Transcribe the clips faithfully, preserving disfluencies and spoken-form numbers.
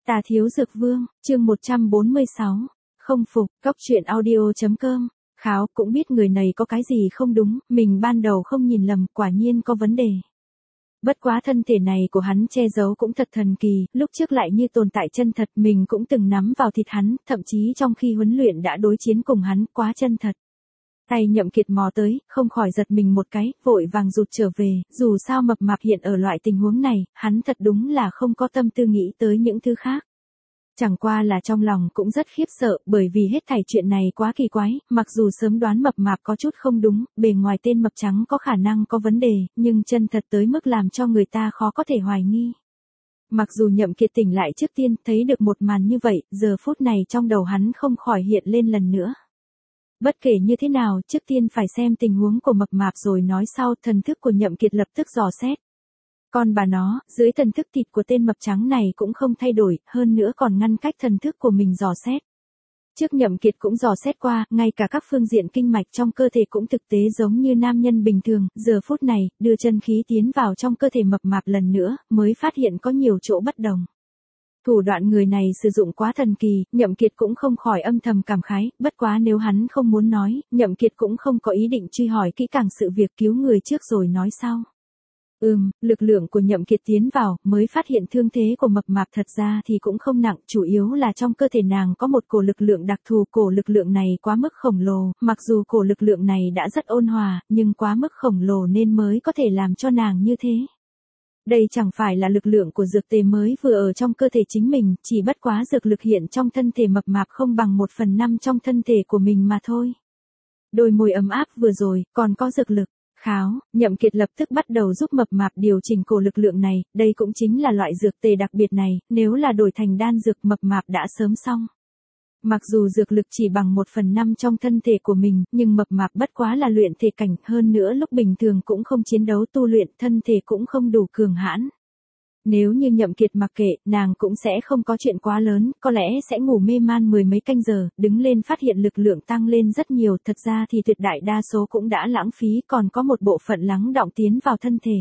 Tà Thiếu Dược Vương, chương một trăm bốn mươi sáu. Không phục, cóc truyện audio chấm com. Kháo cũng biết người này có cái gì không đúng, mình ban đầu không nhìn lầm, quả nhiên có vấn đề. Bất quá thân thể này của hắn che giấu cũng thật thần kỳ, lúc trước lại như tồn tại chân thật, mình cũng từng nắm vào thịt hắn, thậm chí trong khi huấn luyện đã đối chiến cùng hắn, quá chân thật. Tay Nhậm Kiệt mò tới, không khỏi giật mình một cái, vội vàng rụt trở về, dù sao mập mạp hiện ở loại tình huống này, hắn thật đúng là không có tâm tư nghĩ tới những thứ khác. Chẳng qua là trong lòng cũng rất khiếp sợ, bởi vì hết thảy chuyện này quá kỳ quái, mặc dù sớm đoán mập mạp có chút không đúng, bề ngoài tên mập trắng có khả năng có vấn đề, nhưng chân thật tới mức làm cho người ta khó có thể hoài nghi. Mặc dù Nhậm Kiệt tỉnh lại trước tiên, thấy được một màn như vậy, giờ phút này trong đầu hắn không khỏi hiện lên lần nữa. Bất kể như thế nào, trước tiên phải xem tình huống của mập mạp rồi nói sau, thần thức của Nhậm Kiệt lập tức dò xét. Còn bà nó, dưới thần thức thịt của tên mập trắng này cũng không thay đổi, hơn nữa còn ngăn cách thần thức của mình dò xét. Trước Nhậm Kiệt cũng dò xét qua, ngay cả các phương diện kinh mạch trong cơ thể cũng thực tế giống như nam nhân bình thường, giờ phút này, đưa chân khí tiến vào trong cơ thể mập mạp lần nữa, mới phát hiện có nhiều chỗ bất đồng. Thủ đoạn người này sử dụng quá thần kỳ, Nhậm Kiệt cũng không khỏi âm thầm cảm khái, bất quá nếu hắn không muốn nói, Nhậm Kiệt cũng không có ý định truy hỏi kỹ càng sự việc, cứu người trước rồi nói sau. Ừm, lực lượng của Nhậm Kiệt tiến vào, mới phát hiện thương thế của mập mạp thật ra thì cũng không nặng, chủ yếu là trong cơ thể nàng có một cổ lực lượng đặc thù, cổ lực lượng này quá mức khổng lồ, mặc dù cổ lực lượng này đã rất ôn hòa, nhưng quá mức khổng lồ nên mới có thể làm cho nàng như thế. Đây chẳng phải là lực lượng của dược tề mới vừa ở trong cơ thể chính mình, chỉ bất quá dược lực hiện trong thân thể mập mạp không bằng một phần năm trong thân thể của mình mà thôi. Đôi môi ấm áp vừa rồi, còn có dược lực. Kháo, Nhậm Kiệt lập tức bắt đầu giúp mập mạp điều chỉnh cổ lực lượng này, đây cũng chính là loại dược tề đặc biệt này, nếu là đổi thành đan dược mập mạp đã sớm xong. Mặc dù dược lực chỉ bằng một phần năm trong thân thể của mình, nhưng mập mạp bất quá là luyện thể cảnh, hơn nữa lúc bình thường cũng không chiến đấu tu luyện, thân thể cũng không đủ cường hãn. Nếu như Nhậm Kiệt mặc kệ, nàng cũng sẽ không có chuyện quá lớn, có lẽ sẽ ngủ mê man mười mấy canh giờ, đứng lên phát hiện lực lượng tăng lên rất nhiều, thật ra thì tuyệt đại đa số cũng đã lãng phí, còn có một bộ phận lắng đọng tiến vào thân thể.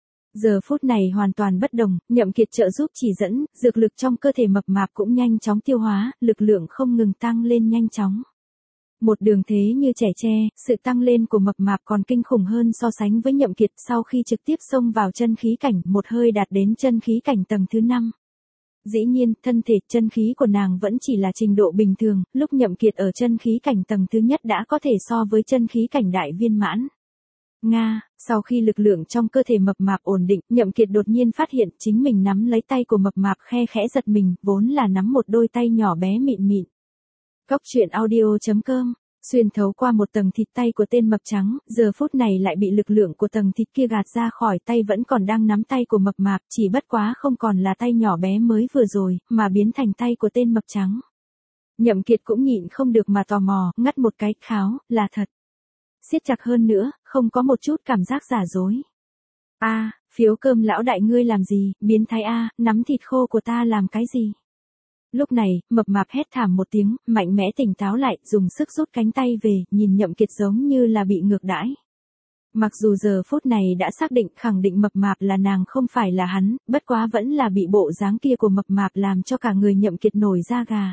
Giờ phút này hoàn toàn bất đồng, Nhậm Kiệt trợ giúp chỉ dẫn, dược lực trong cơ thể mập mạp cũng nhanh chóng tiêu hóa, lực lượng không ngừng tăng lên nhanh chóng. Một đường thế như trẻ tre, sự tăng lên của mập mạp còn kinh khủng hơn so sánh với Nhậm Kiệt, sau khi trực tiếp xông vào chân khí cảnh, một hơi đạt đến chân khí cảnh tầng thứ năm. Dĩ nhiên, thân thể, chân khí của nàng vẫn chỉ là trình độ bình thường, lúc Nhậm Kiệt ở chân khí cảnh tầng thứ nhất đã có thể so với chân khí cảnh đại viên mãn. Nga, sau khi lực lượng trong cơ thể mập mạp ổn định, Nhậm Kiệt đột nhiên phát hiện chính mình nắm lấy tay của mập mạp, khe khẽ giật mình, vốn là nắm một đôi tay nhỏ bé mịn mịn. Cóc truyện audio chấm com, xuyên thấu qua một tầng thịt tay của tên mập trắng, giờ phút này lại bị lực lượng của tầng thịt kia gạt ra khỏi tay, vẫn còn đang nắm tay của mập mạp, chỉ bất quá không còn là tay nhỏ bé mới vừa rồi, mà biến thành tay của tên mập trắng. Nhậm Kiệt cũng nhịn không được mà tò mò, ngắt một cái, kháo, là thật. Siết chặt hơn nữa, không có một chút cảm giác giả dối. A, à, phiếu cơm lão đại ngươi làm gì, biến thái a, à, nắm thịt khô của ta làm cái gì? Lúc này, mập mạp hét thảm một tiếng, mạnh mẽ tỉnh táo lại, dùng sức rút cánh tay về, nhìn Nhậm Kiệt giống như là bị ngược đãi. Mặc dù giờ phút này đã xác định khẳng định mập mạp là nàng không phải là hắn, bất quá vẫn là bị bộ dáng kia của mập mạp làm cho cả người Nhậm Kiệt nổi da gà.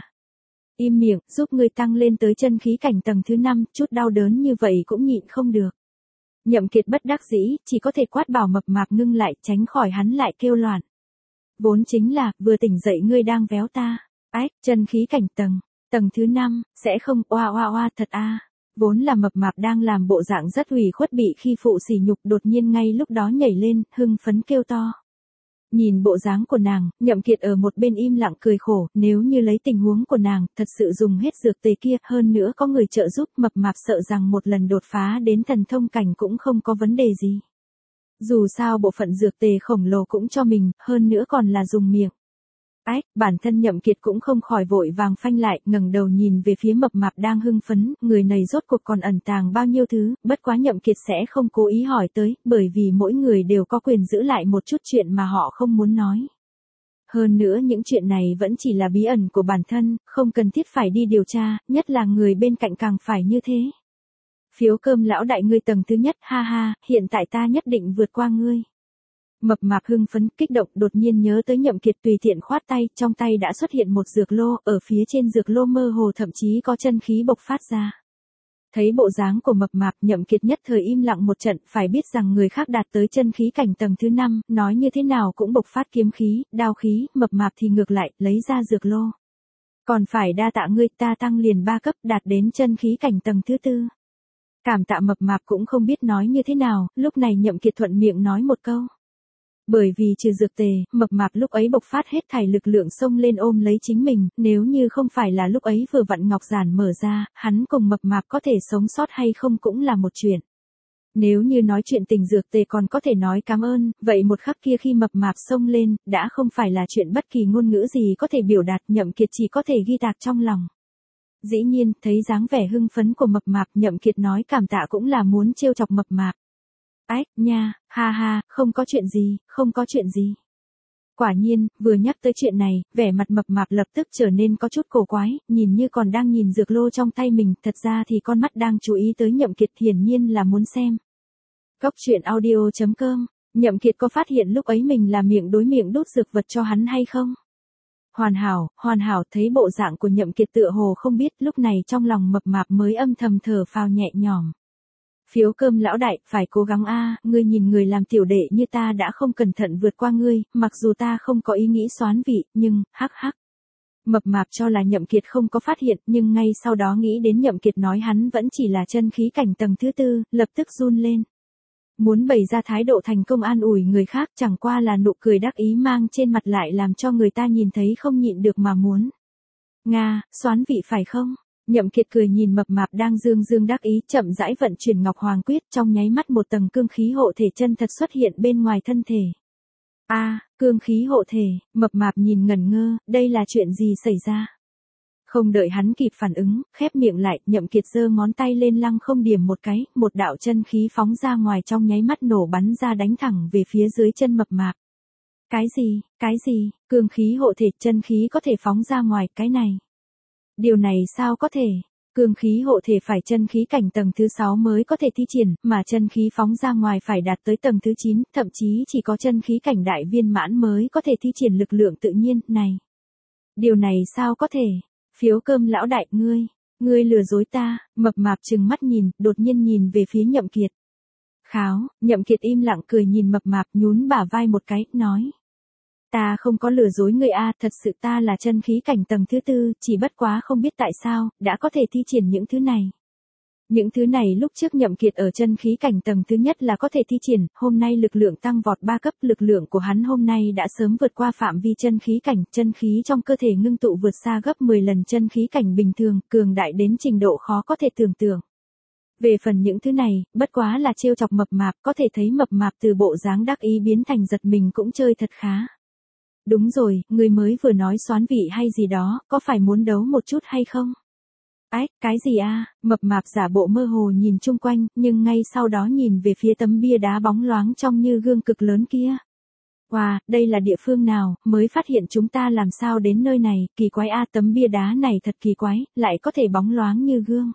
Im miệng, giúp ngươi tăng lên tới chân khí cảnh tầng thứ năm, chút đau đớn như vậy cũng nhịn không được. Nhậm Kiệt bất đắc dĩ, chỉ có thể quát bảo mập mạp ngưng lại, tránh khỏi hắn lại kêu loạn. Vốn chính là, vừa tỉnh dậy ngươi đang véo ta. Ách, chân khí cảnh tầng, tầng thứ năm, sẽ không, oa oa oa thật a. À. Vốn là mập mạp đang làm bộ dạng rất ủy khuất bị khi phụ sỉ nhục, đột nhiên ngay lúc đó nhảy lên, hưng phấn kêu to. Nhìn bộ dáng của nàng, Nhậm Kiệt ở một bên im lặng cười khổ, nếu như lấy tình huống của nàng, thật sự dùng hết dược tề kia, hơn nữa có người trợ giúp, mập mạp sợ rằng một lần đột phá đến thần thông cảnh cũng không có vấn đề gì. Dù sao bộ phận dược tề khổng lồ cũng cho mình, hơn nữa còn là dùng miệng. Ách, bản thân Nhậm Kiệt cũng không khỏi vội vàng phanh lại, ngẩng đầu nhìn về phía mập mạp đang hưng phấn, người này rốt cuộc còn ẩn tàng bao nhiêu thứ, bất quá Nhậm Kiệt sẽ không cố ý hỏi tới, bởi vì mỗi người đều có quyền giữ lại một chút chuyện mà họ không muốn nói. Hơn nữa những chuyện này vẫn chỉ là bí ẩn của bản thân, không cần thiết phải đi điều tra, nhất là người bên cạnh càng phải như thế. Phiếu cơm lão đại ngươi tầng thứ nhất, ha ha, hiện tại ta nhất định vượt qua ngươi. Mập mạp hưng phấn, kích động, đột nhiên nhớ tới Nhậm Kiệt, tùy tiện khoát tay, trong tay đã xuất hiện một dược lô, ở phía trên dược lô mơ hồ thậm chí có chân khí bộc phát ra. Thấy bộ dáng của mập mạp, Nhậm Kiệt nhất thời im lặng một trận, phải biết rằng người khác đạt tới chân khí cảnh tầng thứ năm, nói như thế nào cũng bộc phát kiếm khí, đao khí, mập mạp thì ngược lại, lấy ra dược lô. Còn phải đa tạ ngươi, ta tăng liền ba cấp, đạt đến chân khí cảnh tầng thứ tư. Cảm tạ mập mạp cũng không biết nói như thế nào, lúc này Nhậm Kiệt thuận miệng nói một câu. Bởi vì trừ dược tề, mập mạp lúc ấy bộc phát hết thảy lực lượng xông lên ôm lấy chính mình, nếu như không phải là lúc ấy vừa vặn ngọc giản mở ra, hắn cùng mập mạp có thể sống sót hay không cũng là một chuyện. Nếu như nói chuyện tình dược tề còn có thể nói cảm ơn, vậy một khắc kia khi mập mạp xông lên, đã không phải là chuyện bất kỳ ngôn ngữ gì có thể biểu đạt, Nhậm Kiệt chỉ có thể ghi tạc trong lòng. Dĩ nhiên, thấy dáng vẻ hưng phấn của mập mạp, Nhậm Kiệt nói cảm tạ cũng là muốn trêu chọc mập mạp. Ách, nha, ha ha, không có chuyện gì, không có chuyện gì. Quả nhiên, vừa nhắc tới chuyện này, vẻ mặt mập mạp lập tức trở nên có chút cổ quái, nhìn như còn đang nhìn dược lô trong tay mình, thật ra thì con mắt đang chú ý tới Nhậm Kiệt, hiển nhiên là muốn xem. Cốc truyện audio chấm com, Nhậm Kiệt có phát hiện lúc ấy mình là miệng đối miệng đút dược vật cho hắn hay không? Hoàn hảo, hoàn hảo, thấy bộ dạng của Nhậm Kiệt tựa hồ không biết, lúc này trong lòng mập mạp mới âm thầm thở phào nhẹ nhõm. Phiếu cơm lão đại, phải cố gắng a, ngươi nhìn người làm tiểu đệ như ta đã không cẩn thận vượt qua ngươi, mặc dù ta không có ý nghĩ xoán vị, nhưng, hắc hắc. Mập mạp cho là Nhậm Kiệt không có phát hiện, nhưng ngay sau đó nghĩ đến Nhậm Kiệt nói hắn vẫn chỉ là chân khí cảnh tầng thứ tư, lập tức run lên. Muốn bày ra thái độ thành công an ủi người khác, chẳng qua là nụ cười đắc ý mang trên mặt lại làm cho người ta nhìn thấy không nhịn được mà muốn. Nga, xoán vị phải không? Nhậm Kiệt cười nhìn mập mạp đang dương dương đắc ý, chậm rãi vận chuyển Ngọc Hoàng Quyết, trong nháy mắt một tầng cương khí hộ thể chân thật xuất hiện bên ngoài thân thể. A, à, cương khí hộ thể, mập mạp nhìn ngẩn ngơ, đây là chuyện gì xảy ra? Không đợi hắn kịp phản ứng, khép miệng lại, Nhậm Kiệt giơ ngón tay lên lăng không điểm một cái, một đạo chân khí phóng ra ngoài trong nháy mắt nổ bắn ra đánh thẳng về phía dưới chân mập mạp. Cái gì, cái gì, cương khí hộ thể chân khí có thể phóng ra ngoài, cái này. Điều này sao có thể? Cương khí hộ thể phải chân khí cảnh tầng thứ sáu mới có thể thi triển, mà chân khí phóng ra ngoài phải đạt tới tầng thứ chín, thậm chí chỉ có chân khí cảnh đại viên mãn mới có thể thi triển lực lượng tự nhiên, này. Điều này sao có thể? Phiếu cơm lão đại, ngươi, ngươi lừa dối ta, mập mạp trừng mắt nhìn, đột nhiên nhìn về phía Nhậm Kiệt. Kháo, Nhậm Kiệt im lặng cười nhìn mập mạp nhún bả vai một cái, nói. Ta không có lừa dối ngươi a, thật sự ta là chân khí cảnh tầng thứ tư, chỉ bất quá không biết tại sao, đã có thể thi triển những thứ này. Những thứ này lúc trước Nhậm Kiệt ở chân khí cảnh tầng thứ nhất là có thể thi triển, hôm nay lực lượng tăng vọt ba cấp, lực lượng của hắn hôm nay đã sớm vượt qua phạm vi chân khí cảnh, chân khí trong cơ thể ngưng tụ vượt xa gấp mười lần chân khí cảnh bình thường, cường đại đến trình độ khó có thể tưởng tượng. Về phần những thứ này, bất quá là trêu chọc mập mạp, có thể thấy mập mạp từ bộ dáng đắc ý biến thành giật mình cũng chơi thật khá. Đúng rồi, người mới vừa nói xoán vị hay gì đó, có phải muốn đấu một chút hay không? Ách, cái gì a? Mập mạp giả bộ mơ hồ nhìn chung quanh, nhưng ngay sau đó nhìn về phía tấm bia đá bóng loáng trong như gương cực lớn kia. Wow, đây là địa phương nào, mới phát hiện chúng ta làm sao đến nơi này, kỳ quái a, tấm bia đá này thật kỳ quái, lại có thể bóng loáng như gương.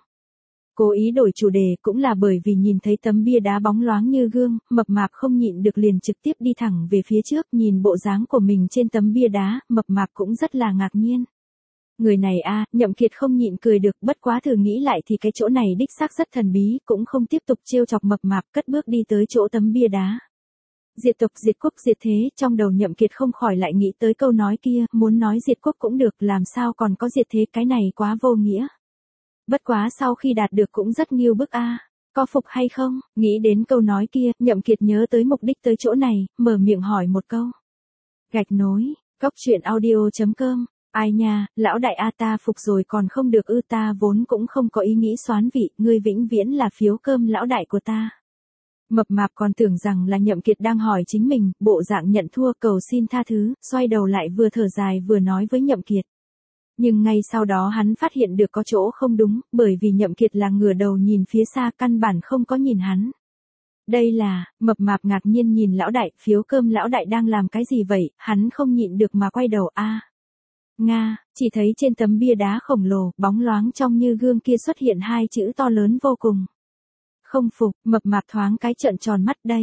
Cố ý đổi chủ đề cũng là bởi vì nhìn thấy tấm bia đá bóng loáng như gương, mập mạp không nhịn được liền trực tiếp đi thẳng về phía trước, nhìn bộ dáng của mình trên tấm bia đá, mập mạp cũng rất là ngạc nhiên. Người này a, Nhậm Kiệt không nhịn cười được, bất quá thử nghĩ lại thì cái chỗ này đích xác rất thần bí, cũng không tiếp tục trêu chọc mập mạp, cất bước đi tới chỗ tấm bia đá. Diệt tộc, diệt quốc, diệt thế, trong đầu Nhậm Kiệt không khỏi lại nghĩ tới câu nói kia, muốn nói diệt quốc cũng được, làm sao còn có diệt thế, cái này quá vô nghĩa. Bất quá sau khi đạt được cũng rất nghiêu bức a, có phục hay không? Nghĩ đến câu nói kia, Nhậm Kiệt nhớ tới mục đích tới chỗ này, mở miệng hỏi một câu. Gạch nối, cốc truyện audio chấm com. Ai nha, lão đại a, ta phục rồi còn không được ư, ta vốn cũng không có ý nghĩ xoán vị, ngươi vĩnh viễn là phiếu cơm lão đại của ta. Mập mạp còn tưởng rằng là Nhậm Kiệt đang hỏi chính mình, bộ dạng nhận thua cầu xin tha thứ, xoay đầu lại vừa thở dài vừa nói với Nhậm Kiệt. Nhưng ngay sau đó hắn phát hiện được có chỗ không đúng, bởi vì Nhậm Kiệt là ngửa đầu nhìn phía xa, căn bản không có nhìn hắn. Đây là, mập mạp ngạc nhiên nhìn lão đại, phiếu cơm lão đại đang làm cái gì vậy, hắn không nhịn được mà quay đầu a. À. Nga, chỉ thấy trên tấm bia đá khổng lồ, bóng loáng trong như gương kia xuất hiện hai chữ to lớn vô cùng. Không phục, mập mạp thoáng cái trợn tròn mắt đây.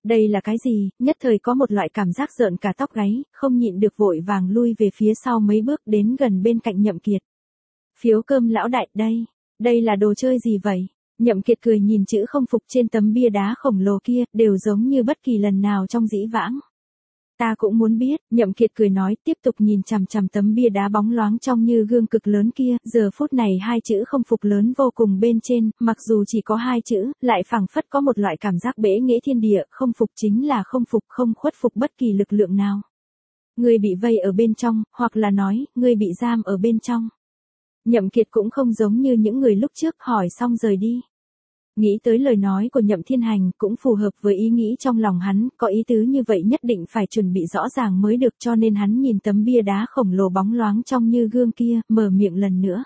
Đây là cái gì, nhất thời có một loại cảm giác rợn cả tóc gáy, không nhịn được vội vàng lui về phía sau mấy bước đến gần bên cạnh Nhậm Kiệt. Phiếu cơm lão đại, đây, đây là đồ chơi gì vậy? Nhậm Kiệt cười nhìn chữ không phục trên tấm bia đá khổng lồ kia, đều giống như bất kỳ lần nào trong dĩ vãng. Ta cũng muốn biết, Nhậm Kiệt cười nói, tiếp tục nhìn chằm chằm tấm bia đá bóng loáng trong như gương cực lớn kia, giờ phút này hai chữ không phục lớn vô cùng bên trên, mặc dù chỉ có hai chữ, lại phảng phất có một loại cảm giác bẽ nghễ thiên địa, không phục chính là không phục, không khuất phục bất kỳ lực lượng nào. Ngươi bị vây ở bên trong, hoặc là nói, ngươi bị giam ở bên trong. Nhậm Kiệt cũng không giống như những người lúc trước hỏi xong rời đi. Nghĩ tới lời nói của Nhậm Thiên Hành cũng phù hợp với ý nghĩ trong lòng hắn, có ý tứ như vậy nhất định phải chuẩn bị rõ ràng mới được, cho nên hắn nhìn tấm bia đá khổng lồ bóng loáng trong như gương kia, mở miệng lần nữa.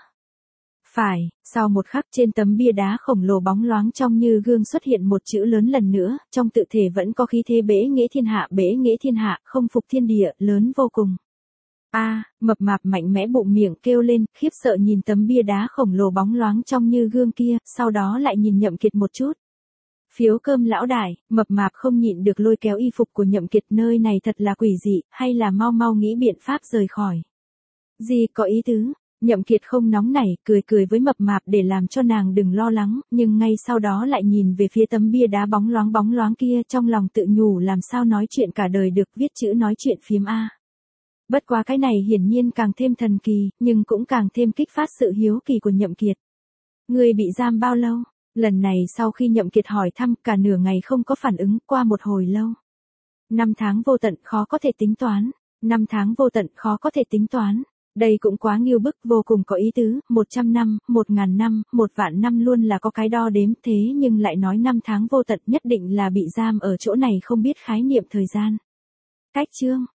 Phải, sau một khắc trên tấm bia đá khổng lồ bóng loáng trong như gương xuất hiện một chữ lớn lần nữa, trong tự thể vẫn có khí thế bẽ nghễ thiên hạ, bẽ nghễ thiên hạ, không phục thiên địa, lớn vô cùng. A, à, mập mạp mạnh mẽ bụng miệng kêu lên, khiếp sợ nhìn tấm bia đá khổng lồ bóng loáng trong như gương kia, sau đó lại nhìn Nhậm Kiệt một chút. Phiếu cơm lão đại, mập mạp không nhịn được lôi kéo y phục của Nhậm Kiệt, nơi này thật là quỷ dị, hay là mau mau nghĩ biện pháp rời khỏi. Gì có ý tứ, Nhậm Kiệt không nóng nảy, cười cười với mập mạp để làm cho nàng đừng lo lắng, nhưng ngay sau đó lại nhìn về phía tấm bia đá bóng loáng bóng loáng kia, trong lòng tự nhủ làm sao nói chuyện cả đời được, viết chữ nói chuyện phiếm a. Bất quá cái này hiển nhiên càng thêm thần kỳ, nhưng cũng càng thêm kích phát sự hiếu kỳ của Nhậm Kiệt. Ngươi bị giam bao lâu? Lần này sau khi Nhậm Kiệt hỏi thăm, cả nửa ngày không có phản ứng, qua một hồi lâu. Năm tháng vô tận khó có thể tính toán. Năm tháng vô tận khó có thể tính toán. Đây cũng quá nghiêu bức, vô cùng có ý tứ, một trăm năm, một ngàn năm, một vạn năm luôn là có cái đo đếm, thế nhưng lại nói năm tháng vô tận nhất định là bị giam ở chỗ này không biết khái niệm thời gian. Cách chương